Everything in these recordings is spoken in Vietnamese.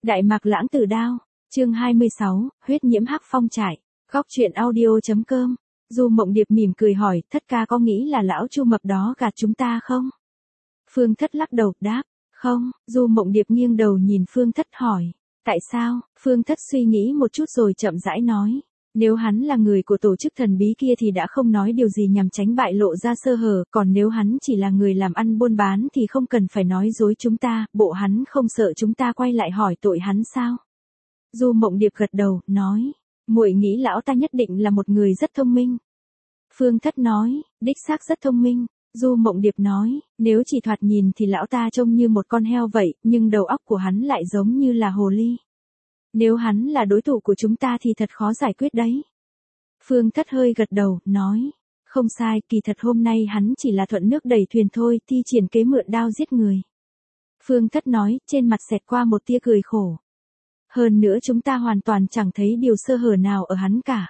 Đại Mạc Lãng Tử Đao, chương 26, huyết nhiễm hắc phong trại. Góc truyện audio.com. Du Mộng Điệp mỉm cười hỏi, Thất ca có nghĩ là lão Chu Mập đó gạt chúng ta không? Phương Thất lắc đầu, đáp, không. Du Mộng Điệp nghiêng đầu nhìn Phương Thất hỏi, tại sao? Phương Thất suy nghĩ một chút rồi chậm rãi nói, nếu hắn là người của tổ chức thần bí kia thì đã không nói điều gì nhằm tránh bại lộ ra sơ hở, còn nếu hắn chỉ là người làm ăn buôn bán thì không cần phải nói dối chúng ta, bộ hắn không sợ chúng ta quay lại hỏi tội hắn sao? Du Mộng Điệp gật đầu, nói, muội nghĩ lão ta nhất định là một người rất thông minh. Phương Thất nói, đích xác rất thông minh. Du Mộng Điệp nói, nếu chỉ thoạt nhìn thì lão ta trông như một con heo vậy, nhưng đầu óc của hắn lại giống như là hồ ly. Nếu hắn là đối thủ của chúng ta thì thật khó giải quyết đấy. Phương Thất hơi gật đầu, nói, không sai, kỳ thật hôm nay hắn chỉ là thuận nước đẩy thuyền thôi, thi triển kế mượn đao giết người. Phương Thất nói, trên mặt xẹt qua một tia cười khổ. Hơn nữa chúng ta hoàn toàn chẳng thấy điều sơ hở nào ở hắn cả.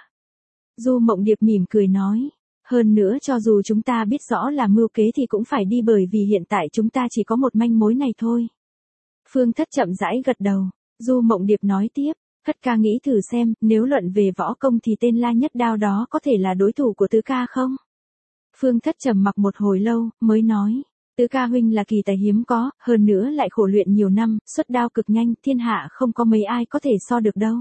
Du Mộng Điệp mỉm cười nói, hơn nữa cho dù chúng ta biết rõ là mưu kế thì cũng phải đi bởi vì hiện tại chúng ta chỉ có một manh mối này thôi. Phương Thất chậm rãi gật đầu. Du Mộng Điệp nói tiếp, Thất ca nghĩ thử xem, nếu luận về võ công thì tên La Nhất Đao đó có thể là đối thủ của Tứ ca không? Phương Thất trầm mặc một hồi lâu, mới nói, Tứ ca huynh là kỳ tài hiếm có, hơn nữa lại khổ luyện nhiều năm, xuất đao cực nhanh, thiên hạ không có mấy ai có thể so được đâu.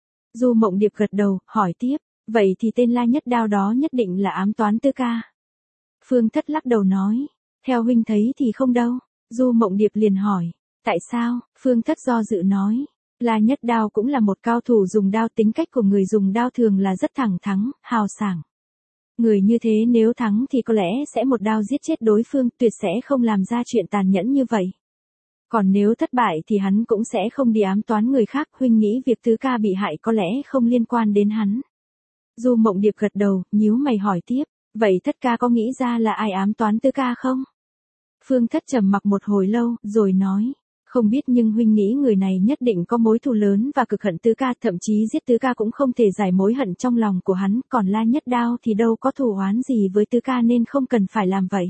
Du Mộng Điệp gật đầu, hỏi tiếp, vậy thì tên La Nhất Đao đó nhất định là ám toán Tứ ca. Phương Thất lắc đầu nói, theo huynh thấy thì không đâu. Du Mộng Điệp liền hỏi, tại sao? Phương Thất do dự nói, La Nhất Đao cũng là một cao thủ dùng đao, tính cách của người dùng đao thường là rất thẳng thắn, hào sảng. Người như thế nếu thắng thì có lẽ sẽ một đao giết chết đối phương, tuyệt sẽ không làm ra chuyện tàn nhẫn như vậy. Còn nếu thất bại thì hắn cũng sẽ không đi ám toán người khác, huynh nghĩ việc Tứ ca bị hại có lẽ không liên quan đến hắn. Du Mộng Điệp gật đầu, nhíu mày hỏi tiếp, vậy Thất ca có nghĩ ra là ai ám toán Tứ ca không? Phương Thất trầm mặc một hồi lâu, rồi nói, không biết nhưng huynh nghĩ người này nhất định có mối thù lớn và cực hận Tứ ca, thậm chí giết Tứ ca cũng không thể giải mối hận trong lòng của hắn, còn La Nhất Đao thì đâu có thù oán gì với Tứ ca nên không cần phải làm vậy.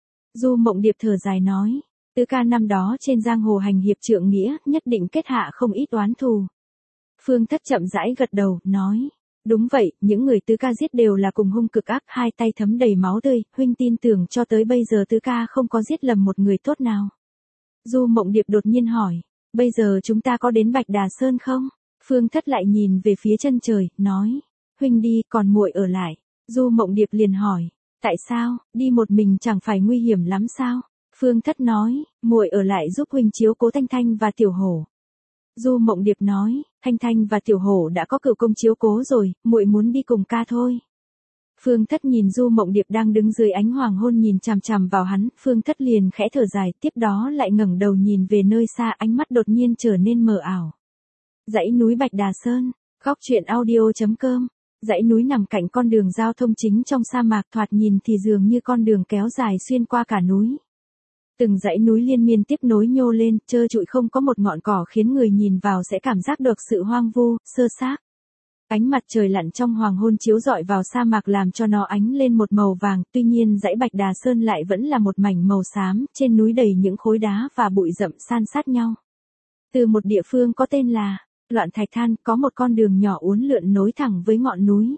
Du Mộng Điệp thở dài nói, Tứ ca năm đó trên giang hồ hành hiệp trượng nghĩa, nhất định kết hạ không ít oán thù. Phương Thất chậm rãi gật đầu, nói, đúng vậy, những người Tứ ca giết đều là cùng hung cực ác, hai tay thấm đầy máu tươi, huynh tin tưởng cho tới bây giờ Tứ ca không có giết lầm một người tốt nào. Du Mộng Điệp đột nhiên hỏi, bây giờ chúng ta có đến Bạch Đà Sơn không? Phương Thất lại nhìn về phía chân trời, nói, huynh đi, còn muội ở lại. Du Mộng Điệp liền hỏi, tại sao, đi một mình chẳng phải nguy hiểm lắm sao? Phương Thất nói, muội ở lại giúp huynh chiếu cố Thanh Thanh và Tiểu Hổ. Du Mộng Điệp nói, Thanh Thanh và Tiểu Hổ đã có cửu công chiếu cố rồi, muội muốn đi cùng ca thôi. Phương Thất nhìn Du Mộng Điệp đang đứng dưới ánh hoàng hôn nhìn chằm chằm vào hắn, Phương Thất liền khẽ thở dài, tiếp đó lại ngẩng đầu nhìn về nơi xa, ánh mắt đột nhiên trở nên mờ ảo. Dãy núi Bạch Đà Sơn, góc truyện audio.com. Dãy núi nằm cạnh con đường giao thông chính trong sa mạc, thoạt nhìn thì dường như con đường kéo dài xuyên qua cả núi. Từng dãy núi liên miên tiếp nối nhô lên, trơ trụi không có một ngọn cỏ khiến người nhìn vào sẽ cảm giác được sự hoang vu, sơ xác. Ánh mặt trời lặn trong hoàng hôn chiếu rọi vào sa mạc làm cho nó ánh lên một màu vàng, tuy nhiên dãy Bạch Đà Sơn lại vẫn là một mảnh màu xám, trên núi đầy những khối đá và bụi rậm san sát nhau. Từ một địa phương có tên là Loạn Thạch Than, có một con đường nhỏ uốn lượn nối thẳng với ngọn núi.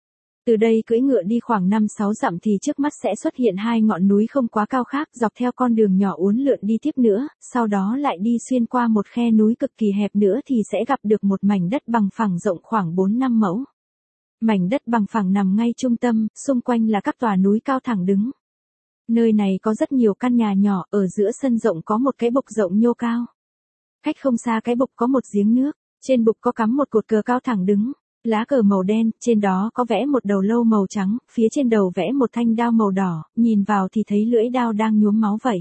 Từ đây cưỡi ngựa đi khoảng 5-6 dặm thì trước mắt sẽ xuất hiện hai ngọn núi không quá cao khác, dọc theo con đường nhỏ uốn lượn đi tiếp nữa, sau đó lại đi xuyên qua một khe núi cực kỳ hẹp nữa thì sẽ gặp được một mảnh đất bằng phẳng rộng khoảng 4-5 mẫu. Mảnh đất bằng phẳng nằm ngay trung tâm, xung quanh là các tòa núi cao thẳng đứng. Nơi này có rất nhiều căn nhà nhỏ, ở giữa sân rộng có một cái bục rộng nhô cao. Cách không xa cái bục có một giếng nước, trên bục có cắm một cột cờ cao thẳng đứng. Lá cờ màu đen, trên đó có vẽ một đầu lâu màu trắng, phía trên đầu vẽ một thanh đao màu đỏ, nhìn vào thì thấy lưỡi đao đang nhuốm máu vậy.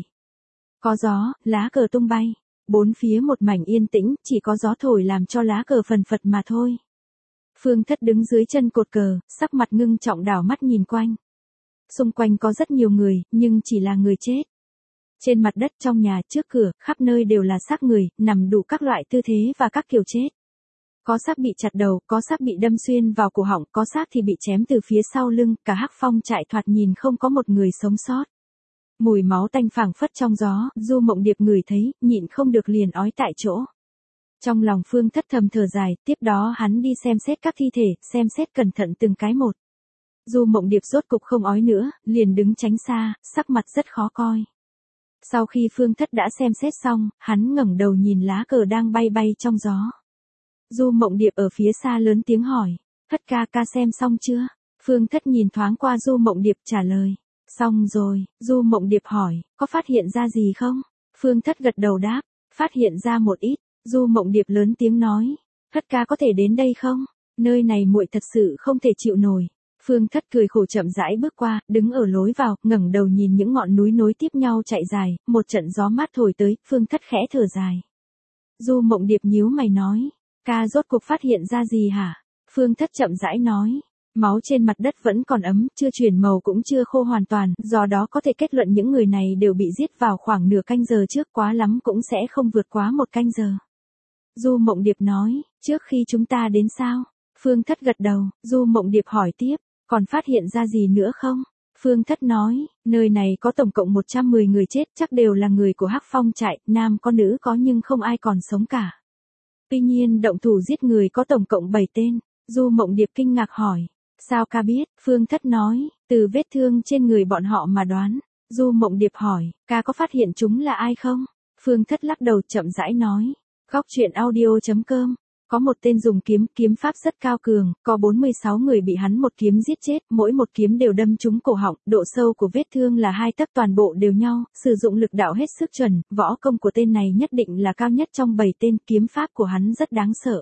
Có gió, lá cờ tung bay, bốn phía một mảnh yên tĩnh, chỉ có gió thổi làm cho lá cờ phần phật mà thôi. Phương Thất đứng dưới chân cột cờ, sắc mặt ngưng trọng đảo mắt nhìn quanh. Xung quanh có rất nhiều người, nhưng chỉ là người chết. Trên mặt đất trong nhà, trước cửa, khắp nơi đều là xác người, nằm đủ các loại tư thế và các kiểu chết. Có xác bị chặt đầu, có xác bị đâm xuyên vào cổ họng, có xác thì bị chém từ phía sau lưng, cả hắc phong trại thoạt nhìn không có một người sống sót. Mùi máu tanh phảng phất trong gió, Du Mộng Điệp ngửi thấy, nhịn không được liền ói tại chỗ. Trong lòng Phương Thất thầm thở dài, tiếp đó hắn đi xem xét các thi thể, xem xét cẩn thận từng cái một. Du Mộng Điệp rốt cục không ói nữa, liền đứng tránh xa, sắc mặt rất khó coi. Sau khi Phương Thất đã xem xét xong, hắn ngẩng đầu nhìn lá cờ đang bay bay trong gió. Du Mộng Điệp ở phía xa lớn tiếng hỏi, Thất ca ca xem xong chưa? Phương Thất nhìn thoáng qua Du Mộng Điệp trả lời, xong rồi. Du Mộng Điệp hỏi, có phát hiện ra gì không? Phương Thất gật đầu đáp, phát hiện ra một ít. Du Mộng Điệp lớn tiếng nói, Thất ca có thể đến đây không? Nơi này muội thật sự không thể chịu nổi. Phương Thất cười khổ chậm rãi bước qua, đứng ở lối vào, ngẩng đầu nhìn những ngọn núi nối tiếp nhau chạy dài, một trận gió mát thổi tới, Phương Thất khẽ thở dài. Du Mộng Điệp nhíu mày nói, ca rốt cuộc phát hiện ra gì hả? Phương Thất chậm rãi nói, máu trên mặt đất vẫn còn ấm, chưa chuyển màu cũng chưa khô hoàn toàn, do đó có thể kết luận những người này đều bị giết vào khoảng nửa canh giờ trước, quá lắm cũng sẽ không vượt quá một canh giờ. Du Mộng Điệp nói, trước khi chúng ta đến sao? Phương Thất gật đầu. Du Mộng Điệp hỏi tiếp, còn phát hiện ra gì nữa không? Phương Thất nói, nơi này có tổng cộng 110 người chết, chắc đều là người của Hắc Phong trại, nam có nữ có nhưng không ai còn sống cả. Tuy nhiên động thủ giết người có tổng cộng 7 tên. Du Mộng Điệp kinh ngạc hỏi, sao ca biết? Phương Thất nói, từ vết thương trên người bọn họ mà đoán. Du Mộng Điệp hỏi, ca có phát hiện chúng là ai không? Phương Thất lắc đầu chậm rãi nói, Góc truyện audio.com. Có một tên dùng kiếm pháp rất cao cường, có 46 người bị hắn một kiếm giết chết, mỗi một kiếm đều đâm trúng cổ họng, độ sâu của vết thương là 2 tấc, toàn bộ đều nhau, sử dụng lực đạo hết sức chuẩn, võ công của tên này nhất định là cao nhất trong 7 tên, kiếm pháp của hắn rất đáng sợ.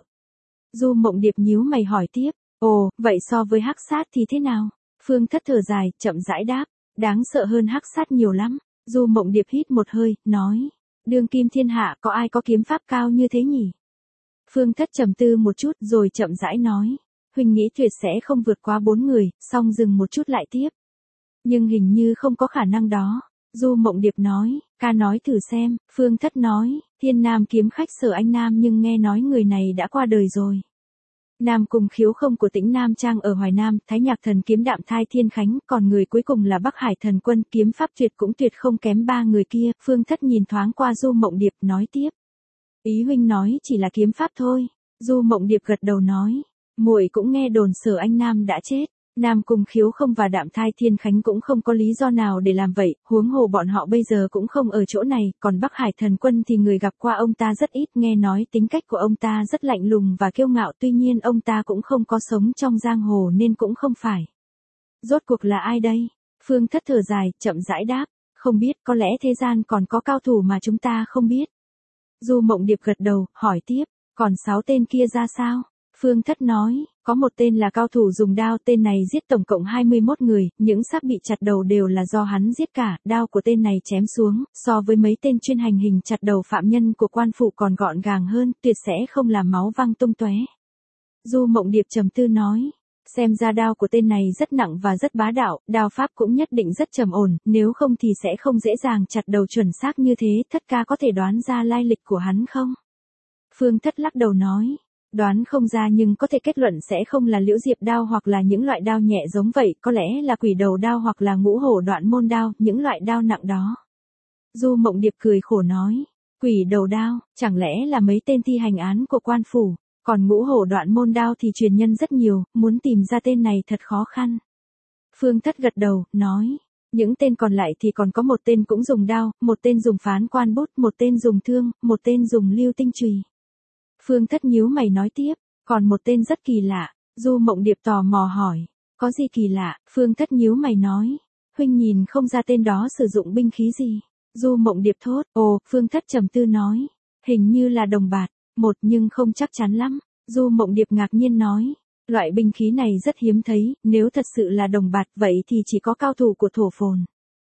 Du Mộng Điệp nhíu mày hỏi tiếp, ồ, vậy so với Hắc Sát thì thế nào? Phương Thất thở dài, chậm rãi đáp, đáng sợ hơn Hắc Sát nhiều lắm. Du Mộng Điệp hít một hơi, nói, đương kim thiên hạ có ai có kiếm pháp cao như thế nhỉ? Phương Thất trầm tư một chút rồi chậm rãi nói, huynh nghĩ tuyệt sẽ không vượt quá 4 người, xong dừng một chút lại tiếp. Nhưng hình như không có khả năng đó. Du Mộng Điệp nói, ca nói thử xem. Phương Thất nói, Thiên Nam kiếm khách Sở Anh Nam, nhưng nghe nói người này đã qua đời rồi. Nam Cung Khiếu không của tỉnh Nam Trang ở Hoài Nam, Thái Nhạc Thần kiếm Đạm Thai Thiên Khánh, còn người cuối cùng là Bắc Hải Thần Quân, kiếm pháp tuyệt cũng tuyệt không kém 3 người kia. Phương Thất nhìn thoáng qua Du Mộng Điệp, nói tiếp, ý huynh nói chỉ là kiếm pháp thôi. Du Mộng Điệp gật đầu nói, muội cũng nghe đồn Sở Anh Nam đã chết. Nam Cung Khiếu không và Đạm Thai Thiên Khánh cũng không có lý do nào để làm vậy, huống hồ bọn họ bây giờ cũng không ở chỗ này, còn Bắc Hải Thần Quân thì người gặp qua ông ta rất ít, nghe nói tính cách của ông ta rất lạnh lùng và kiêu ngạo, tuy nhiên ông ta cũng không có sống trong giang hồ nên cũng không phải. Rốt cuộc là ai đây? Phương Thất thở dài, chậm rãi đáp, không biết, có lẽ thế gian còn có cao thủ mà chúng ta không biết. Du Mộng Điệp gật đầu, hỏi tiếp, còn 6 tên kia ra sao? Phương Thất nói, có một tên là cao thủ dùng đao, tên này giết tổng cộng 21 người, những xác bị chặt đầu đều là do hắn giết cả, đao của tên này chém xuống, so với mấy tên chuyên hành hình chặt đầu phạm nhân của quan phủ còn gọn gàng hơn, tuyệt sẽ không làm máu văng tung tóe. Du Mộng Điệp trầm tư nói, xem ra đao của tên này rất nặng và rất bá đạo, đao pháp cũng nhất định rất trầm ổn, nếu không thì sẽ không dễ dàng chặt đầu chuẩn xác như thế. Thất ca có thể đoán ra lai lịch của hắn không? Phương Thất lắc đầu nói, đoán không ra nhưng có thể kết luận sẽ không là liễu diệp đao hoặc là những loại đao nhẹ giống vậy, có lẽ là quỷ đầu đao hoặc là ngũ hổ đoạn môn đao, những loại đao nặng đó. Du Mộng Điệp cười khổ nói, quỷ đầu đao, chẳng lẽ là mấy tên thi hành án của quan phủ, còn ngũ hổ đoạn môn đao thì truyền nhân rất nhiều, muốn tìm ra tên này thật khó khăn. Phương Thất gật đầu, nói, những tên còn lại thì còn có một tên cũng dùng đao, một tên dùng phán quan bút, một tên dùng thương, một tên dùng lưu tinh chùy. Phương Thất nhíu mày nói tiếp, còn một tên rất kỳ lạ. Du Mộng Điệp tò mò hỏi, có gì kỳ lạ? Phương Thất nhíu mày nói, huynh nhìn không ra tên đó sử dụng binh khí gì. Du Mộng Điệp thốt, ồ, Phương Thất trầm tư nói, hình như là đồng bạt, một nhưng không chắc chắn lắm. Du Mộng Điệp ngạc nhiên nói, loại binh khí này rất hiếm thấy, nếu thật sự là đồng bạt vậy thì chỉ có cao thủ của thổ phồn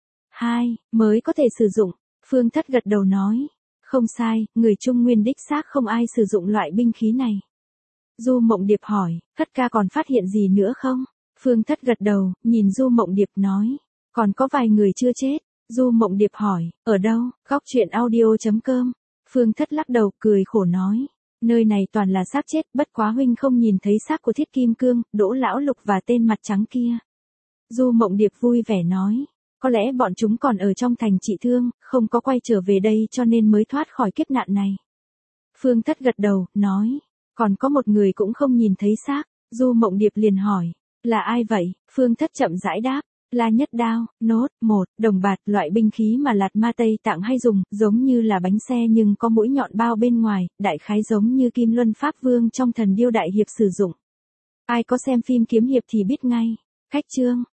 2 mới có thể sử dụng. Phương Thất gật đầu nói, không sai, người Trung Nguyên đích xác không ai sử dụng loại binh khí này. Du Mộng Điệp hỏi, Thất ca còn phát hiện gì nữa không? Phương Thất gật đầu, nhìn Du Mộng Điệp nói, còn có vài người chưa chết. Du Mộng Điệp hỏi, ở đâu? Góc truyện audio.com. Phương Thất lắc đầu, cười khổ nói, nơi này toàn là xác chết, bất quá huynh không nhìn thấy xác của Thiết Kim Cương, Đỗ Lão Lục và tên mặt trắng kia. Du Mộng Điệp vui vẻ nói, có lẽ bọn chúng còn ở trong thành trị thương, không có quay trở về đây cho nên mới thoát khỏi kiếp nạn này. Phương Thất gật đầu, nói, còn có một người cũng không nhìn thấy xác. Du Mộng Điệp liền hỏi, là ai vậy? Phương Thất chậm rãi đáp, là nhất đao, nốt, một, đồng bạt, loại binh khí mà Lạt Ma Tây Tạng hay dùng, giống như là bánh xe nhưng có mũi nhọn bao bên ngoài, đại khái giống như Kim Luân Pháp Vương trong Thần Điêu Đại Hiệp sử dụng. Ai có xem phim kiếm hiệp thì biết ngay. Khách chương.